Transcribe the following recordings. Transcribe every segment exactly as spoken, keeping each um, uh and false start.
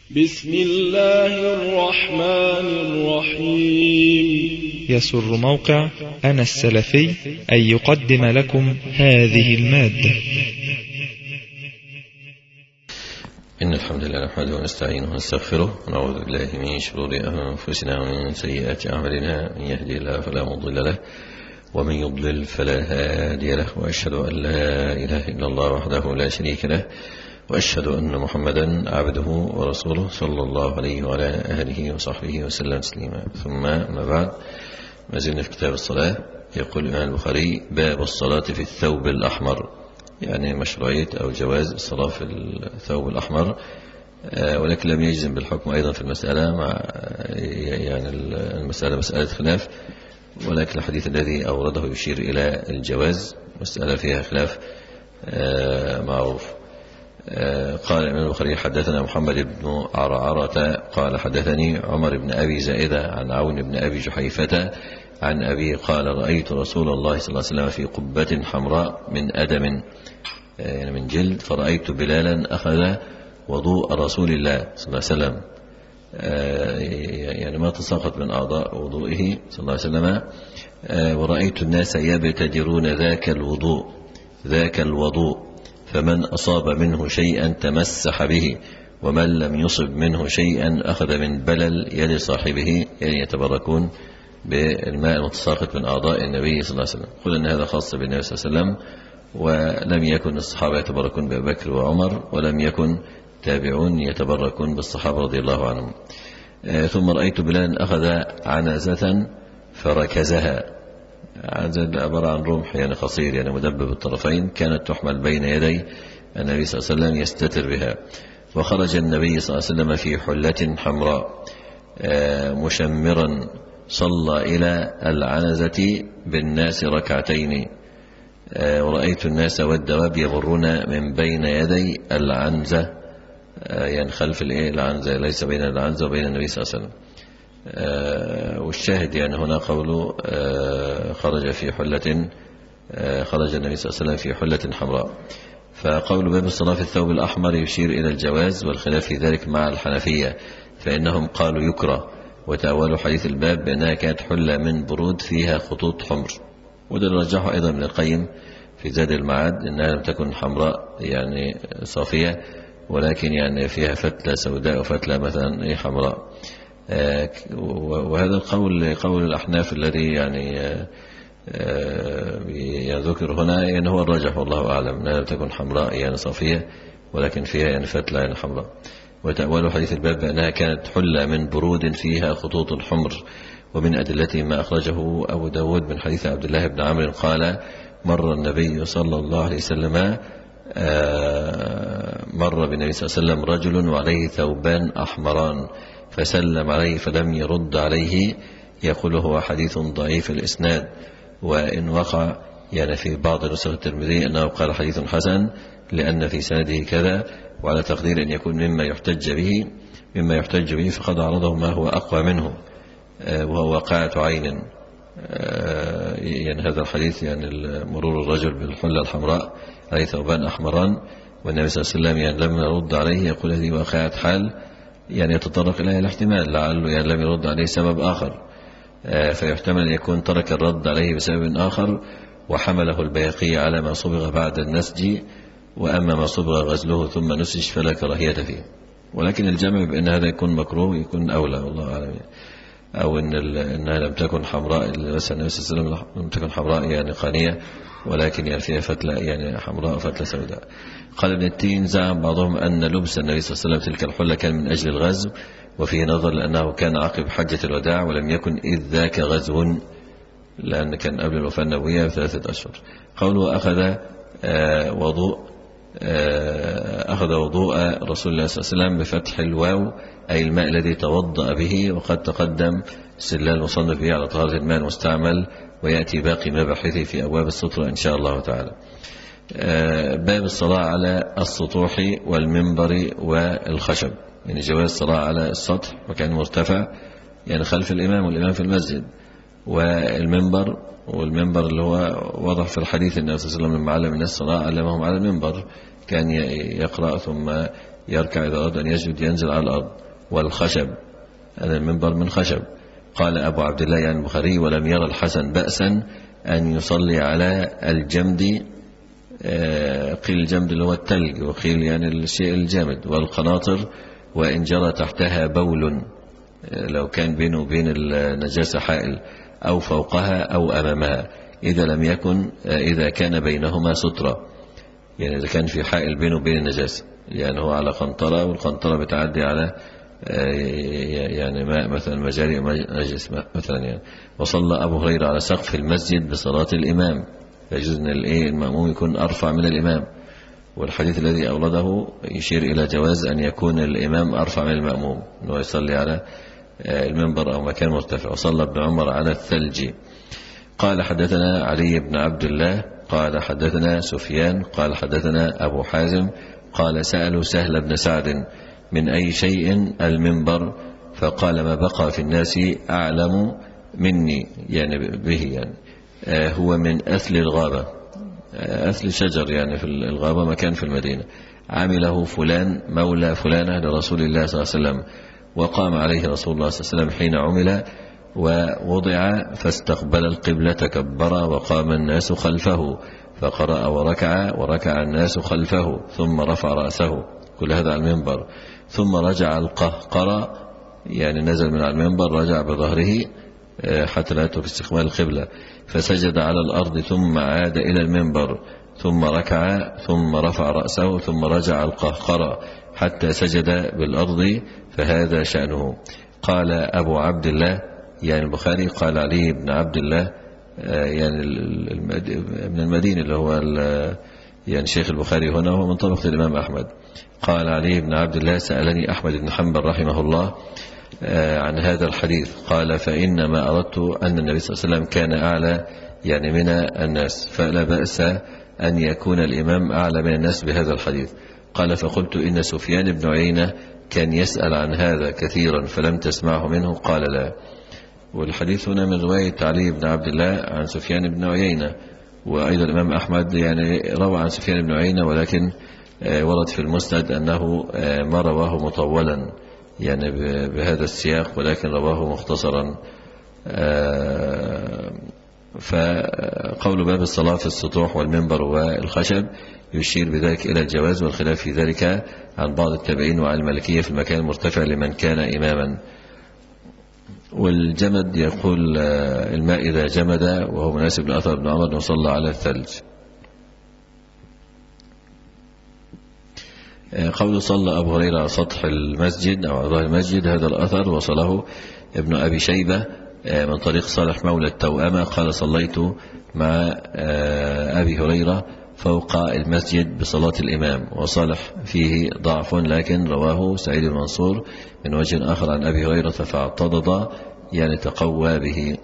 بسم الله الرحمن الرحيم. يسر موقع أنا السلفي أن يقدم لكم هذه المادة. إن الحمد لله نحمده ونستعينه ونستغفره ونعوذ بالله من شرور أنفسنا ومن سيئات أعمالنا، من يهدي الله فلا مضل له ومن يضلل فلا هادي له، وأشهد أن لا إله إلا الله وحده لا شريك له، وأشهد أن محمدا عبده ورسوله صلى الله عليه وعلى آله وصحبه وسلم تسليما. ثم ما بعد، ما زلنا في كتاب الصلاة. يقول الإمام البخاري: باب الصلاة في الثوب الأحمر، يعني مشروعية أو جواز الصلاة في الثوب الأحمر، ولكن لم يجزم بالحكم أيضا في المسألة، مع يعني المسألة مسألة خلاف، ولكن الحديث الذي أورده يشير إلى الجواز، مسألة فيها خلاف معروف. قال الإمام البخاري: حدثنا محمد بن عرعرة قال حدثني عمر بن أبي زائدة عن عون بن أبي جحيفة عن أبي قال: رأيت رسول الله صلى الله عليه وسلم في قبة حمراء من أدم، يعني من جلد، فرأيت بلالا أخذ وضوء رسول الله صلى الله عليه وسلم، يعني ما تساقط من أعضاء وضوئه صلى الله عليه وسلم، ورأيت الناس يبتدرون ذاك الوضوء ذاك الوضوء فمن أصاب منه شيئا تمسح به، ومن لم يصب منه شيئا أخذ من بلل يد صاحبه، يعني يتبركون بالماء المتساقط من أعضاء النبي صلى الله عليه وسلم. قل أن هذا خاص بالنبي صلى الله عليه وسلم، ولم يكن الصحابة يتبركون بأبي بكر وعمر، ولم يكن تابعون يتبركون بالصحابة رضي الله عنهم. ثم رأيت بلال أخذ عنزة فركزها. عنزة عبارة عن رمح يعني قصير، يعني مدبب الطرفين، كانت تحمل بين يدي النبي صلى الله عليه وسلم يستتر بها. وخرج النبي صلى الله عليه وسلم في حلة حمراء مشمرا، صلى إلى العنزة بالناس ركعتين، ورأيت الناس والدواب يمرون من بين يدي العنزة، يعني خلف العنزة، ليس بين العنزة وبين النبي صلى الله عليه وسلم. والشاهد يعني هنا قوله خرج في حلة، خرج النبي صلى الله عليه وسلم في حلة حمراء. فقول باب الصلاة في الثوب الأحمر يشير إلى الجواز، والخلاف في ذلك مع الحنفية، فإنهم قالوا يكره، وتأولوا حديث الباب بأنها كانت حلة من برود فيها خطوط حمر، وده رجحه أيضا ابن القيم في زاد المعاد، إنها لم تكن حمراء يعني صافية، ولكن يعني فيها فتلة سوداء وفتلة مثلا حمراء. وهذا القول قول الأحناف الذي يعني يذكر هنا، يعني هو الرجح والله أعلم، أنها لم تكن حمراء يعني صافية، ولكن فيها يعني فتلة يعني حمراء. وتأول حديث الباب بأنها كانت حلة من برود فيها خطوط حمر. ومن أدلته ما أخرجه أبو داود من حديث عبد الله بن عمرو قال: مر النبي صلى الله عليه وسلم مر بالنبي صلى الله عليه وسلم رجل وعليه ثوبان أحمران، فسلم عليه فلم يرد عليه. يقول هو حديث ضعيف الإسناد، وإن وقع يعني في بعض نسخ الترمذي أنه قال حديث حسن لأن في سنده كذا، وعلى تقدير أن يكون مما يحتج به مما يحتج به فقد عرضه ما هو أقوى منه، وهو واقعة عين. يعني هذا الحديث يعني مرور الرجل بالحلة الحمراء عليه ثوبان أحمران، والنبي صلى الله عليه وسلم يعني لم يرد عليه، يقول هذه واقعة حال، يعني يتطرق إليها الاحتمال، لعله يعني لم يرد عليه سبب آخر، فيحتمل أن يكون ترك الرد عليه بسبب آخر، وحمله البيهقي على ما صبغ بعد النسج، وأما ما صبغ غزله ثم نسج فلا كراهية فيه. ولكن الجمع بأن هذا يكون مكروه يكون أولى والله أعلم، أو إن إنها لم تكن حمراء، مثلا النبي صلى الله عليه وسلم لم تكن حمراء يعني قانية، ولكن يعني فيها فتلة يعني حمراء وفتلة سوداء. قال ابن التين: زعم بعضهم أن لبس النبي صلى الله عليه وسلم تلك الحلة كان من أجل الغزو، وفيه نظر لأنه كان عقب حجة الوداع، ولم يكن إذ ذاك غزو، لأن كان قبل الوفاة النبوية بثلاثة أشهر. قوله أخذ وضوء أخذ وضوء رسول الله صلى الله عليه وسلم بفتح الواو، أي الماء الذي توضأ به، وقد تقدم استدلال المصنف به على طهارة الماء المستعمل، ويأتي باقي مباحثه في أبواب السطر إن شاء الله تعالى. باب الصلاة على السطوح والمنبر والخشب، يعني جواز الصلاة على السطح مكان مرتفع، يعني خلف الإمام والإمام في المسجد، والمنبر والمنبر اللي هو واضح في الحديث أن النبي صلى الله عليه وسلم لما علم الناس الصلاة علمهم على المنبر، كان يقرأ ثم يركع إذا أراد أن يسجد ينزل على الأرض. والخشب هذا المنبر من خشب. قال أبو عبد الله يعني البخاري: ولم يرى الحسن بأسا أن يصلي على الجمد، قيل الجمد اللي هو التلج، وقيل يعني الشيء الجامد، والقناطر وإن جرى تحتها بول، لو كان بينه وبين النجاسة حائل، أو فوقها أو أمامها، إذا لم يكن إذا كان بينهما سترة، يعني إذا كان في حائل بينه وبين النجاسة، يعني هو على قنطرة والقنطرة بتعدي على يعني ماء مثلا، مجاري نجس مثلا يعني. وصلى أبو هريرة على سقف المسجد بصلاة الإمام، يجوز أن المأموم يكون أرفع من الإمام، والحديث الذي أورده يشير إلى جواز أن يكون الإمام أرفع من المأموم، أنه يصلي على المنبر أو مكان مرتفع. وصلى ابن عمر على الثلج. قال حدثنا علي بن عبد الله قال حدثنا سفيان قال حدثنا أبو حازم قال سألوا سهل بن سعد: من أي شيء المنبر؟ فقال: ما بقى في الناس أعلم مني، يعني به، يعني هو من أثل الغابة، أثل شجر يعني في الغابة، مكان في المدينة، عمله فلان مولى فلانة لرسول الله صلى الله عليه وسلم، وقام عليه رسول الله صلى الله عليه وسلم حين عمل ووضع فاستقبل القبلة كبر، وقام الناس خلفه فقرأ وركع وركع الناس خلفه، ثم رفع رأسه، كل هذا على المنبر، ثم رجع القهقرة، يعني نزل من على المنبر رجع بظهره حتى لا يترك استقبال القبلة، فسجد على الأرض ثم عاد إلى المنبر، ثم ركع ثم رفع رأسه، ثم رجع القهقرة حتى سجد بالأرض، فهذا شأنه. قال أبو عبد الله يعني البخاري قال علي بن عبد الله يعني من المدينة اللي هو يعني شيخ البخاري هنا، وهو من طبقة الإمام أحمد. قال علي بن عبد الله: سألني أحمد بن حنبل رحمه الله عن هذا الحديث، قال: فإنما أردت أن النبي صلى الله عليه وسلم كان أعلى يعني من الناس، فلا بأس أن يكون الإمام أعلى من الناس بهذا الحديث. قال: فقلت: إن سفيان بن عيينة كان يسأل عن هذا كثيرا فلم تسمعه منه؟ قال: لا. والحديث هنا من رواية علي بن عبد الله عن سفيان بن عيينة، وأيضا الإمام أحمد يعني روى عن سفيان بن عيينة، ولكن ورد في المسند أنه ما رواه مطولا يعني بهذا السياق، ولكن رواه مختصرا. فقول باب الصلاة في السطوح والمنبر والخشب يشير بذلك إلى الجواز، والخلاف في ذلك عن بعض التابعين وعن المالكية في المكان المرتفع لمن كان إماما. والجمد يقول الماء إذا جمد، وهو مناسب لأثر ابن عمر وصلى على الثلج. قول صلى أبو هريرة على سطح المسجد أو على ظهر المسجد، هذا الأثر وصله ابن أبي شيبة من طريق صالح مولى التوأمة قال: صليت مع أبي هريرة فوق المسجد بصلاة الإمام. وصالح فيه ضعف، لكن رواه سعيد المنصور من وجه آخر عن أبي هريرة فاعتضد يعني تقوى به.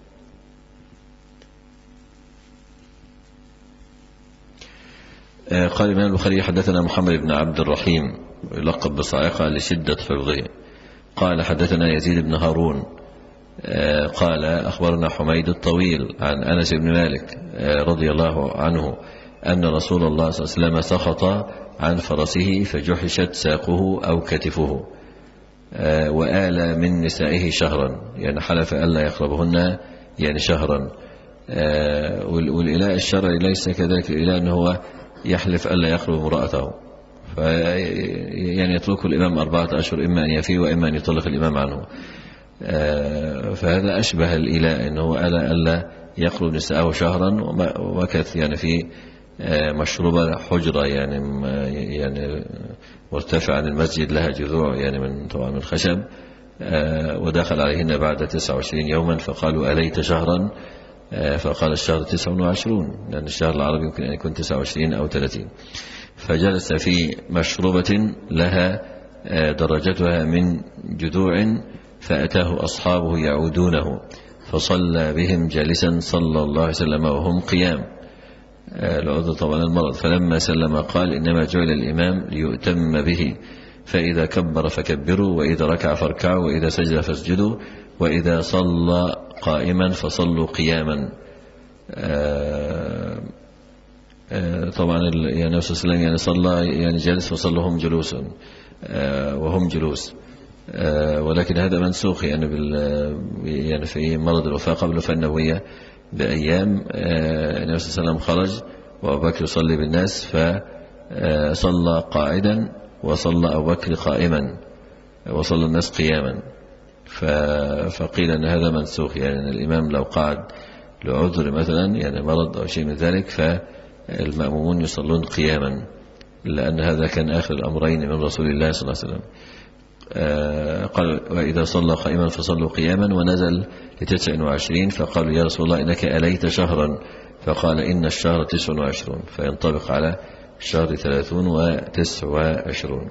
قال الإمام البخاري: حدثنا محمد بن عبد الرحيم يلقب بصاعقة لشدة حفظه. قال: حدثنا يزيد بن هارون قال: أخبرنا حميد الطويل عن أنس بن مالك رضي الله عنه أن رسول الله صلى الله عليه وسلم سخط عن فرسه فجحشت ساقه أو كتفه، وآل من نسائه شهرا، يعني حلف ألا يقربهن يعني شهرا. والإله الشرعي ليس كذلك، الإله أنه هو يحلف ألا يقرب امرأته، يعني يترك الإمام أربعة أشهر، إما أن يفي وإما أن يطلق الإمام عنه. فهذا أشبه الإله أنه ألا ألا يقرب نساءه شهرا، ومكث يعني في مشروبة حجرة يعني يعني مرتفع عن المسجد، لها جذوع يعني من طبعا من خشب، ودخل عليهن بعد تسعة وعشرين يوما فقالوا: أليت شهرا؟ فقال: الشهر تسع وعشرون، لأن الشهر العربي يمكن أن يكون تسعة وعشرين أو ثلاثين. فجلس في مشروبة لها درجتها من جذوع، فأتاه أصحابه يعودونه فصلى بهم جالسا صلى الله عليه وسلم وهم قيام، لعذر طبعا المرض. فلما سلم قال: إنما جعل الإمام ليؤتم به، فإذا كبر فكبروا، وإذا ركع فاركعوا، وإذا سجد فاسجدوا، وإذا صلى قائما فصلوا قياما. طبعا يعني النبي صلى الله عليه وسلم يعني صلى يعني جالس وصلهم جلوسا وهم جلوس، ولكن هذا منسوخ يعني بال يعني في مرض الوفاة قبل الوفاة النبوية بأيام النبي صلى الله عليه وسلم خرج وأبو بكر يصلي بالناس، فصلى قاعدا وصلى أبو بكر قائما وصلى الناس قياما، فقيل أن هذا منسوخ، يعني أن الإمام لو قعد لعذر مثلا يعني مرض أو شيء من ذلك فالمأمومون يصلون قياما، لأن هذا كان آخر الأمرين من رسول الله صلى الله عليه وسلم. قال وإذا صلى قائما فصلوا قياما، ونزل لتسع وعشرين فقالوا يا رسول الله إنك أليت شهرا، فقال إن الشهر تسع وعشرون، فينطبق على الشهر ثلاثون وتسع وعشرون.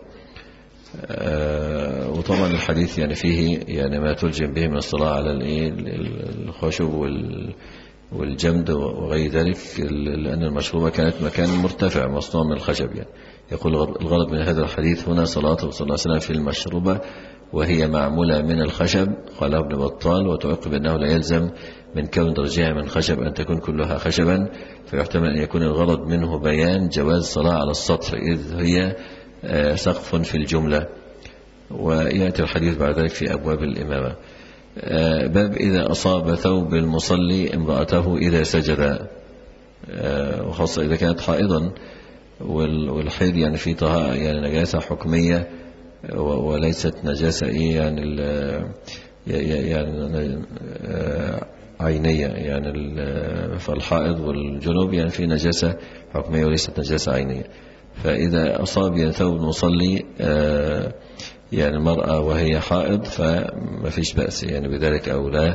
وطبعا الحديث يعني فيه يعني ما تلجم به من الصلاة على الخشب والجمد وغير ذلك، لأن المشروبة كانت مكان مرتفع مصنوع من الخشب. يعني يقول الغرض من هذا الحديث هنا صلاته صلى الله عليه وسلم في المشروبة وهي معمولة من الخشب، قال ابن بطال، وتعقب أنه لا يلزم من كون درجها من خشب أن تكون كلها خشبا، فيحتمل أن يكون الغرض منه بيان جواز الصلاة على السطح إذ هي سقف في الجملة. ويأتي الحديث بعد ذلك في أبواب الإمامة. باب إذا أصاب ثوب المصلي امرأته إذا سجد، وخاصة إذا كانت حائضا، والحيض يعني في طهارة يعني نجاسة حكمية وليست نجاسة إيه يعني يعني عينية، يعني فالحائض والجنوب يعني في نجاسة حكمية وليست نجاسة عينية. فإذا أصاب يعني ثوب المصلي يعني المرأة وهي حائض فما فيش بأس يعني بذلك، أو لا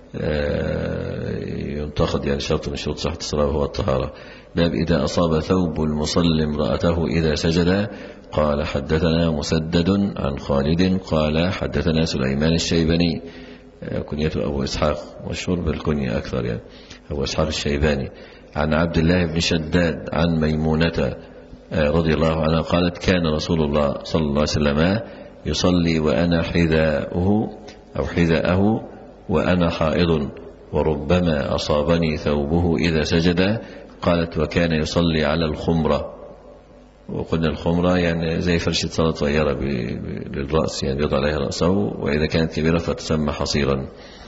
ينتقد يعني شرط من شروط صحة الصلاة وهو الطهارة. باب إذا أصاب ثوب المصلي امرأته إذا سجد. قال حدثنا مسدد عن خالد قال حدثنا سليمان الشيباني، كنيته أبو إسحاق، مشهور بالكنية أكثر يعني، أبو إسحاق الشيباني، عن عبد الله بن شداد عن ميمونة رضي الله عنها قالت كان رسول الله صلى الله عليه وسلم يصلي وأنا حذاؤه أو حذاءه وأنا حائض، وربما أصابني ثوبه إذا سجد. قالت وكان يصلي على الخمرة، وقلنا الخمرة يعني زي فرشة صلاة صغيرة للرأس، يعني يضع عليها رأسه، وإذا كانت كبيرة فتسمى حصيرا.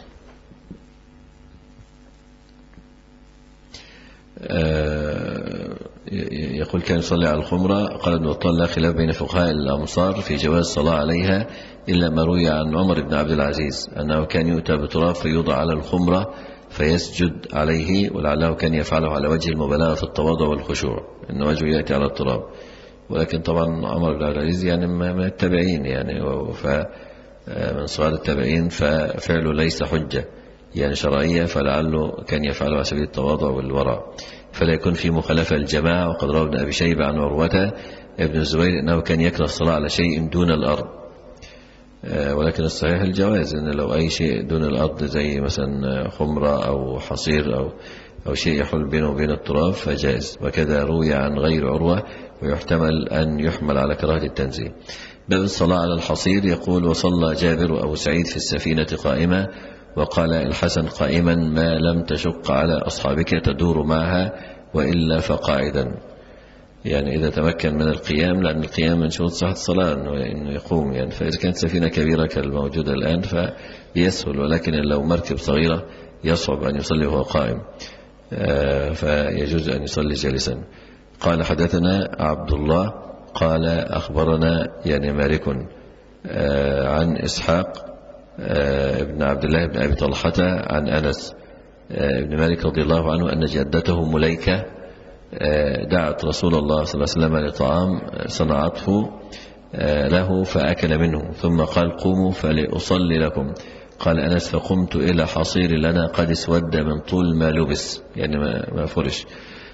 يقول كان يصلي على الخمرة. قال ابن بطال لا خلاف بين فقهاء الأمصار في جواز الصلاة عليها، إلا ما روي عن عمر بن عبد العزيز أنه كان يؤتى بتراب فيوضع على الخمرة فيسجد عليه، ولعله كان يفعله على وجه المبالغة في التواضع والخشوع، إن وجهه يأتي على التراب. ولكن طبعا عمر بن عبد العزيز يعني من التابعين يعني، فمن صغار التابعين، ففعله ليس حجة يعني شرعية، فلعله كان يفعله على سبيل التواضع والورع، فلا يكون في مخالفة الجماعة. وقد روى ابن أبي شيبة عن عروة ابن الزبير أنه كان يكره الصلاة على شيء دون الأرض، ولكن الصحيح الجواز، أن لو أي شيء دون الأرض زي مثلا خمرة أو حصير أو أو شيء يحول بينه وبين التراب فجائز. وكذا روي عن غير عروة، ويحتمل أن يحمل على كراهة التنزيه. باب الصلاة على الحصير. يقول وصلى جابر وأبو سعيد في السفينة قائمة، وقال الحسن قائما ما لم تشق على أصحابك تدور معها، وإلا فقاعدا، يعني إذا تمكن من القيام، لأن القيام من شروط صحة الصلاة إنه يقوم يعني، فإذا كانت سفينة كبيرة كالموجودة الآن فيسهل، ولكن لو مركب صغيرة يصعب أن يصلي وهو قائم، فيجوز أن يصلي جالسا. قال حدثنا عبد الله قال أخبرنا يعني مالك عن إسحاق ابن عبد الله بن أبي طلحة عن أنس ابن مالك رضي الله عنه أن جدته مليكة دعت رسول الله صلى الله عليه وسلم لطعام صنعته له فأكل منه، ثم قال قوموا فلأصلي لكم. قال أنس فقمت إلى حصير لنا قد اسود من طول ما لبس، يعني ما فرش،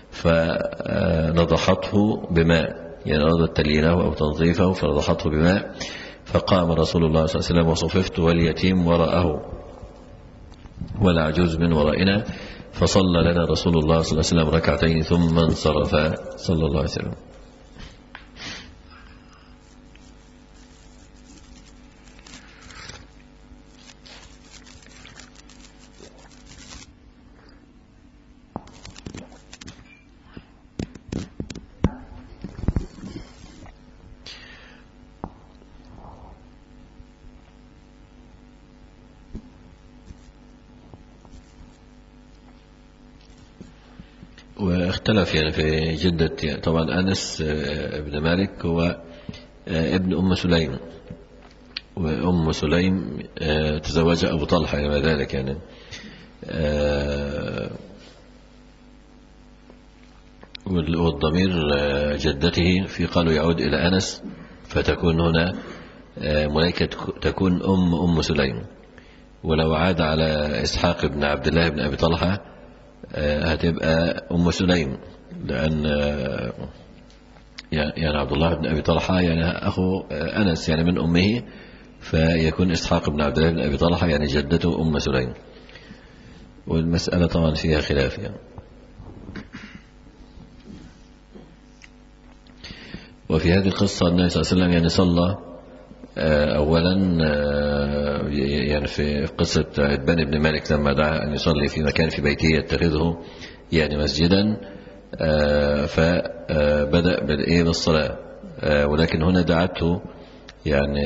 فنضحته بماء، يعني أرادت تليينه أو تنظيفه فنضحته بماء، فقام رسول الله صلى الله عليه وسلم وصففت واليتيم وراءه والعجوز من ورائنا، فصلى لنا رسول الله صلى الله عليه وسلم ركعتين ثم انصرف صلى الله عليه وسلم. واختلف يعني في جدة يعني طبعا أنس ابن مالك هو ابن أم سليم، وأم سليم تزوجها أبو طلحة إلى ذلك يعني. والضمير جدته في قالوا يعود إلى أنس، فتكون هنا ملائكة تكون أم أم سليم. ولو عاد على إسحاق بن عبد الله بن أبي طلحة هتبقى أم سليم، لأن يعني عبد الله بن أبي طلحة يعني أخو أنس يعني من أمه، فيكون إسحاق بن عبد الله بن أبي طلحة يعني جدته أم سليم. والمسألة طبعا فيها خلاف يعني. وفي هذه القصة النبي صلى الله عليه وسلم يعني صلى أولا يعني في قصة عتبان بن مالك لما دعا أن يصلي في مكان في بيته يتخذه يعني مسجدا، فبدأ بالإيه بالصلاة، ولكن هنا دعته يعني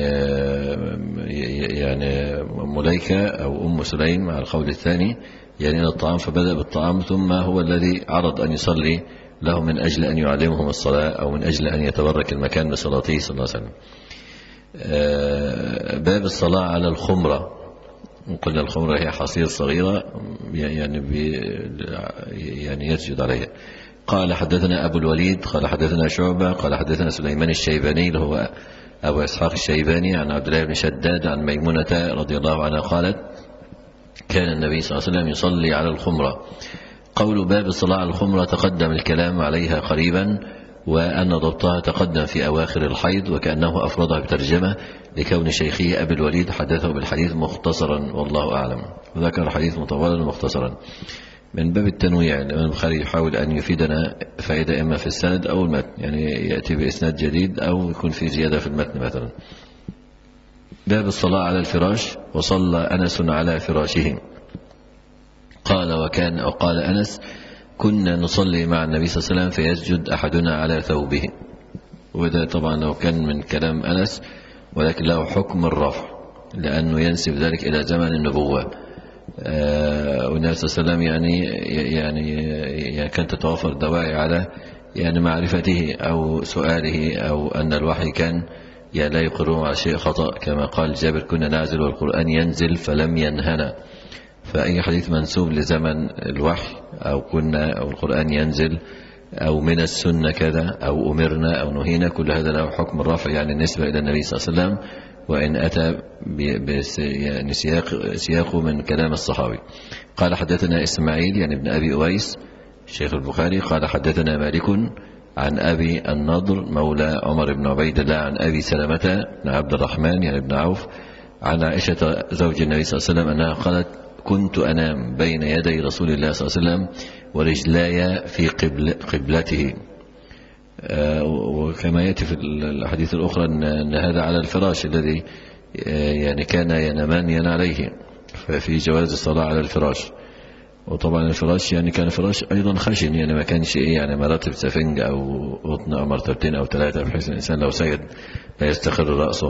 يعني ملائكة أو أم سليم على القول الثاني يعني إلى الطعام، فبدأ بالطعام ثم هو الذي عرض أن يصلي له من أجل أن يعلمهم الصلاة أو من أجل أن يتبرك المكان بصلاته صلى الله عليه وسلم. باب الصلاة على الخمرة. قلنا الخمرة هي حصير صغيرة يعني يعني يسجد عليها. قال حدثنا أبو الوليد قال حدثنا شعبة قال حدثنا سليمان الشيباني اللي هو أبو إسحاق الشيباني عن عبد الله بن شداد عن ميمونة رضي الله عنها قالت كان النبي صلى الله عليه وسلم يصلي على الخمرة. قول باب الصلاة على الخمرة تقدم الكلام عليها قريبا، وأن ضبطها تقدم في أواخر الحيض، وكأنه أفردها بترجمة لكون شيخه أبي الوليد حدثه بالحديث مختصرا والله أعلم، وذكر الحديث مطولا ومختصرا. من باب التنويع الإمام البخاري يحاول أن يفيدنا فائدة إما في السند أو المتن، يعني يأتي بإسناد جديد أو يكون في زيادة في المتن مثلا. باب الصلاة على الفراش. وصلى أنس على فراشه. قال وكان أو قال أنس كنا نصلي مع النبي صلى الله عليه وسلم فيسجد أحدنا على ثوبه. وده طبعا لو كان من كلام أنس، ولكن له حكم الرفع لأنه ينسب ذلك إلى زمن النبوة. آه والنبي صلى الله عليه وسلم يعني يعني يعني كانت تتوفر دواعي على يعني معرفته أو سؤاله، أو أن الوحي كان يعني لا يقرون على شيء خطأ، كما قال جابر كنا نعزل والقرآن ينزل فلم ينهنا. فأي حديث منسوب لزمن الوحي أو كنا أو القرآن ينزل أو من السنة كذا أو أمرنا أو نهينا، كل هذا له حكم الرفع يعني النسبة إلى النبي صلى الله عليه وسلم، وإن أتى يعني سياق سياقه من كلام الصحابي. قال حدثنا إسماعيل يعني ابن أبي أويس الشيخ البخاري قال حدثنا مالك عن أبي النضر مولى عمر بن عبيد الله عن أبي سلمة بن عبد الرحمن يعني بن عوف عن عائشة زوج النبي صلى الله عليه وسلم أنها قالت كنت أنام بين يدي رسول الله صلى الله عليه وسلم ورجلاي في قبل قبلته. آه وكما يأتي في الحديث الأخرى أن, أن هذا على الفراش الذي آه يعني كان ينامان عليه، ففي جواز الصلاة على الفراش. وطبعا الفراش يعني كان فراش أيضا خشن، يعني ما كانش إيه يعني مراتب سفنج أو قطن أو مرتبتين أو ثلاثة بحيث الإنسان لو سجد لا يستقر رأسه.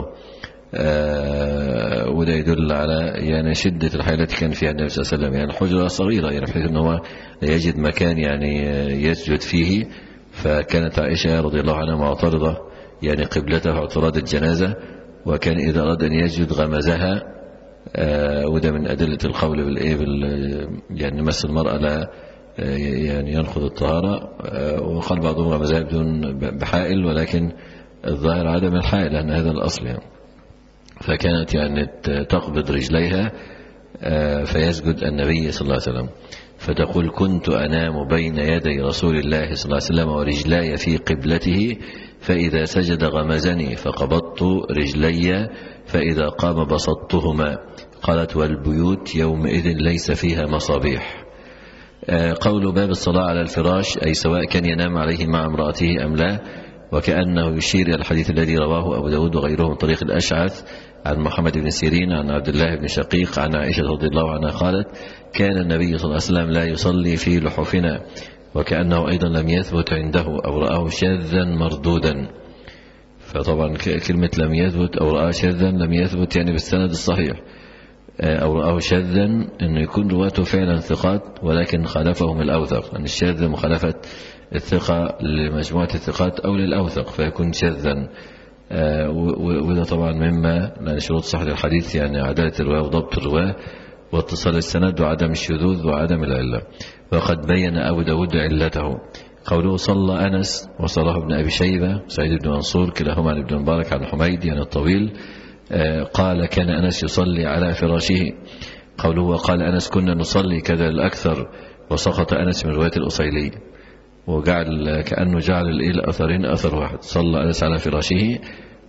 آه وده يدل على يعني شدة الحياة التي كان فيها النبي صلى الله عليه وسلم، يعني حجرة صغيرة يعني بحيث أنه يجد مكان يعني يسجد فيه. فكانت عائشة رضي الله عنها معترضة يعني قبلته اعتراض الجنازة، وكان إذا أراد أن يسجد غمزها. آه وده من أدلة القول بالإيه بال يعني مس المرأة لا آه يعني ينقض الطهارة. آه وقال بعضهم غمزها بدون بحائل، ولكن الظاهر عدم الحائل لأن هذا الأصل يعني. فكانت يعني تقبض رجليها فيسجد النبي صلى الله عليه وسلم، فتقول كنت أنام بين يدي رسول الله صلى الله عليه وسلم ورجلاي في قبلته فإذا سجد غمزني فقبضت رجلي فإذا قام بسطتهما. قالت والبيوت يومئذ ليس فيها مصابيح. قول باب الصلاة على الفراش أي سواء كان ينام عليه مع امرأته أم لا، وكأنه يشير إلى الحديث الذي رواه أبو داود وغيره من طريق الأشعث عن محمد بن سيرين عن عبد الله بن شقيق عن عائشة رضي الله عنها قالت كان النبي صلى الله عليه وسلم لا يصلي في لحفنا، وكأنه أيضا لم يثبت عنده أو رآه شاذا مردودا. فطبعا كلمة لم يثبت أو رآه شاذا لم يثبت يعني بالسند الصحيح. أو رآه شاذا أنه يكون رواته فعلا ثقات ولكن خالفهم الأوثق، لأن الشاذ مخالفة الثقة لمجموعة الثقات أو للأوثق فيكون شاذا. وده طبعا مما لأن شروط صحة الحديث يعني عدالة الرواية وضبط الرواية واتصال السند وعدم الشذوذ وعدم العلة. وقد بين أبو داود علته. قوله صلى أنس وصله ابن أبي شيبة سعيد بن منصور كلاهما عن ابن مبارك عن حميد يعني الطويل قال كان أنس يصلي على فراشه. قوله وقال أنس كنا نصلي كذا الأكثر وسقط أنس من رواية الأصيلي وجعل كأنه جعل الأثرين أثر واحد. صلى أنس على فراشه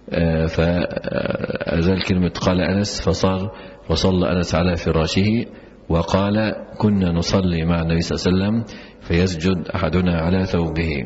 فأزال كلمة قال أنس فصار وصلى أنس على فراشه. وقال كنا نصلي مع النبي صلى الله عليه وسلم فيسجد أحدنا على ثوبه.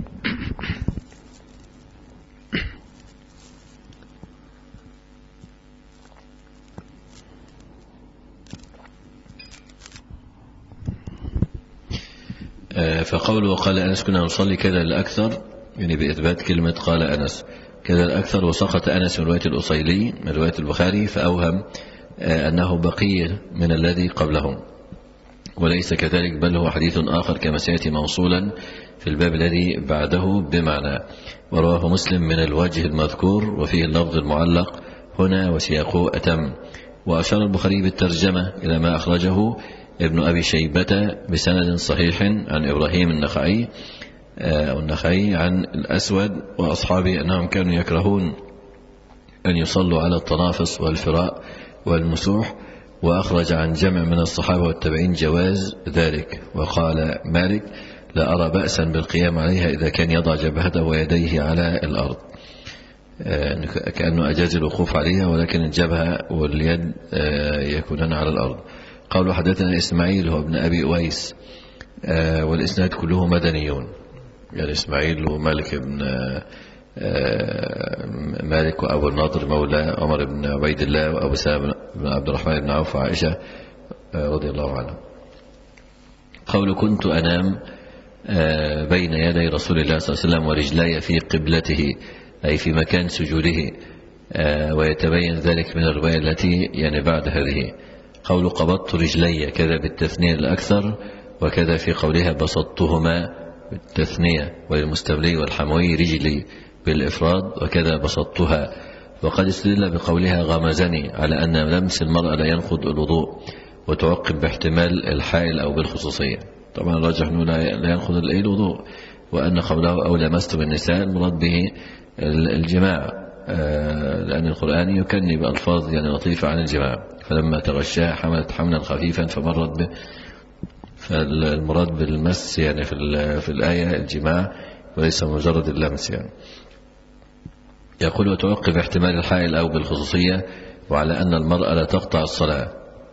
فقوله وقال أنس كنا نصلي كذا الأكثر يعني بإثبات كلمة قال أنس كذا الأكثر. وسقط أنس من رواية الأصيلي من رواية البخاري فأوهم أنه بقية من الذي قبلهم وليس كذلك بل هو حديث آخر كما سيأتي موصولا في الباب الذي بعده بمعنى. ورواه مسلم من الوجه المذكور وفيه اللفظ المعلق هنا وسياقه أتم. وأشار البخاري بالترجمة إلى ما أخرجه ابن أبي شيبة بسند صحيح عن إبراهيم النخعي أو النخعي عن الأسود وأصحابه أنهم كانوا يكرهون أن يصلوا على التنافس والفراء والمسوح. وأخرج عن جمع من الصحابة والتابعين جواز ذلك. وقال مالك لا أرى بأسا بالقيام عليها إذا كان يضع جبهته ويديه على الأرض كأنه أجاز الوقوف عليها ولكن الجبهة واليد يكونان على الأرض. قالوا حدثنا إسماعيل هو ابن أبي أويس والإسناد كله مدنيون يعني إسماعيل ومالك بن مالك وأبو الناظر مولى عمر بن عبيد الله وأبو سلمة بن عبد الرحمن بن عوف وعائشة رضي الله عنهم. قول كنت أنام بين يدي رسول الله صلى الله عليه وسلم ورجلاي في قبلته أي في مكان سجوده ويتبين ذلك من الرواية التي يعني بعد هذه. قول قبضت رجلي كذا بالتثنية الأكثر وكذا في قولها بسطتهما بالتثنية والمستملي والحموي رجلي بالإفراد وكذا بسطتها. وقد استدل بقولها غمزني على أن لمس المرأة لا ينقض الوضوء وتعقب باحتمال الحائل أو بالخصوصية. طبعا الراجح أنه لا ينقض الوضوء وأن قوله أو لمستم النساء المراد به الجماع لأن القرآن يكني بألفاظ يعني لطيفة عن الجماع فلما تغشاها حملت حملا خفيفا فمرت به. فالمراد بالمس يعني في, في الآية الجماع وليس مجرد اللمس يعني. يقول وتوقف احتمال الحائل أو بالخصوصية وعلى أن المرأة لا تقطع الصلاة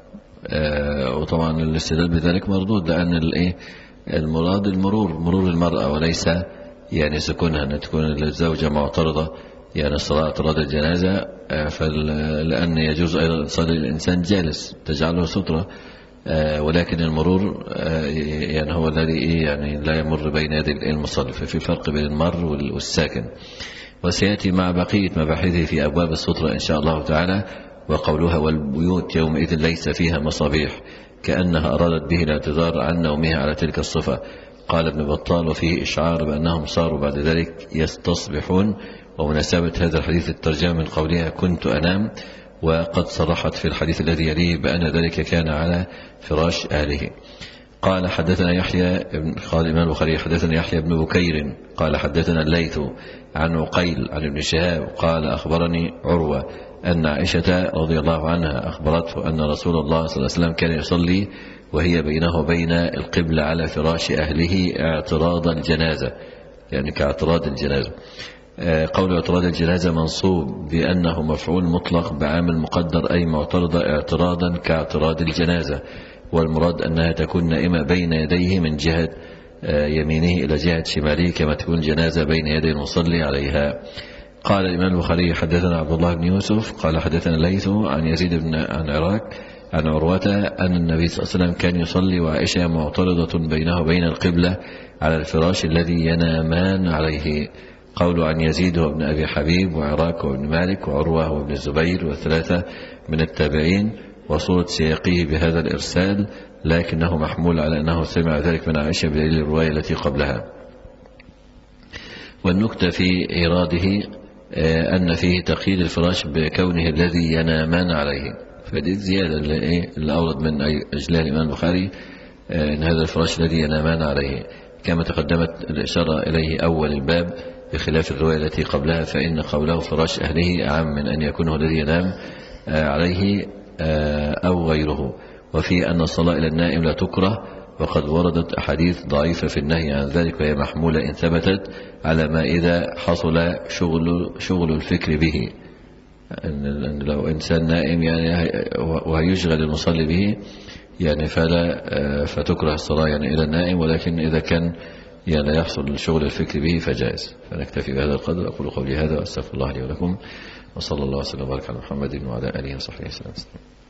وطبعا الاستدلال بذلك مردود لأن المراد المرور مرور المرأة وليس يعني سكونها أن تكون الزوجة معترضة يعني الصلاة اعتراض الجنازة لأن يجوز أيضا صلاة الإنسان جالس تجعله سترة ولكن المرور يعني هو الذي يعني لا يمر بين يدي المصلي ففي فرق بين المر والساكن. وسيأتي مع بقية مباحثه في أبواب السترة إن شاء الله تعالى. وقولها والبيوت يومئذ ليس فيها مصابيح كأنها أرادت به الاعتذار عن نومها على تلك الصفة. قال ابن بطال وفيه إشعار بأنهم صاروا بعد ذلك يستصبحون. ومناسبة هذا الحديث الترجمة من قولها كنت أنام وقد صرحت في الحديث الذي يليه بأن ذلك كان على فراش أهله. قال حدثنا يحيى قال الإمام البخاري حدثنا يحيى بن بكير قال حدثنا الليث عن عقيل عن ابن شهاب قال أخبرني عروة أن عائشة رضي الله عنها أخبرته أن رسول الله صلى الله عليه وسلم كان يصلي وهي بينه وبين القبلة على فراش أهله اعتراض الجنازة يعني كاعتراض الجنازة. قول اعتراض الجنازة منصوب بأنه مفعول مطلق بعامل مقدر أي معترضة اعتراضا كاعتراض الجنازة والمراد أنها تكون نائمة بين يديه من جهة يمينه إلى جهة شماله كما تكون الجنازة بين يدي المصلي عليها. قال الإمام البخاري حدثنا عبد الله بن يوسف قال حدثنا الليث عن يزيد بن عن عراك عن عروة أن النبي صلى الله عليه وسلم كان يصلي وعائشة معترضة بينه وبين القبلة على الفراش الذي ينامان عليه. قول عن يزيد وابن أبي حبيب وعراك وابن مالك وعروة وابن الزبير والثلاثة من التابعين وصورة سياقه بهذا الإرسال، لكنه محمول على أنه سمع ذلك من عائشة بدليل الرواية التي قبلها. والنكتة في إيراده أن فيه تقييد الفراش بكونه الذي ينامان عليه، فدي زيادة اللي أورد من أجلها الإمام البخاري أن هذا الفراش الذي ينامان عليه، كما تقدمت الإشارة إليه أول الباب بخلاف الرواية التي قبلها، فإن قوله فراش أهله أعم من أن يكونه الذي ينام عليه أو غيره. وفي أن الصلاة إلى النائم لا تكره، وقد وردت أحاديث ضعيفة في النهي عن ذلك، وهي محمولة إن ثبتت على ما إذا حصل شغل, شغل الفكر به، أن لو إنسان نائم يعني وهيشغل المصلي به يعني فلا فتكره الصلاة يعني إلى النائم، ولكن إذا كان يعني يحصل شغل الفكر به فجائز. فنكتفي بهذا القدر. أقول قولي هذا وأستغفر الله لي ولكم، وصلى الله وسلم وبارك على محمد وعلى آله وصحبه وسلم.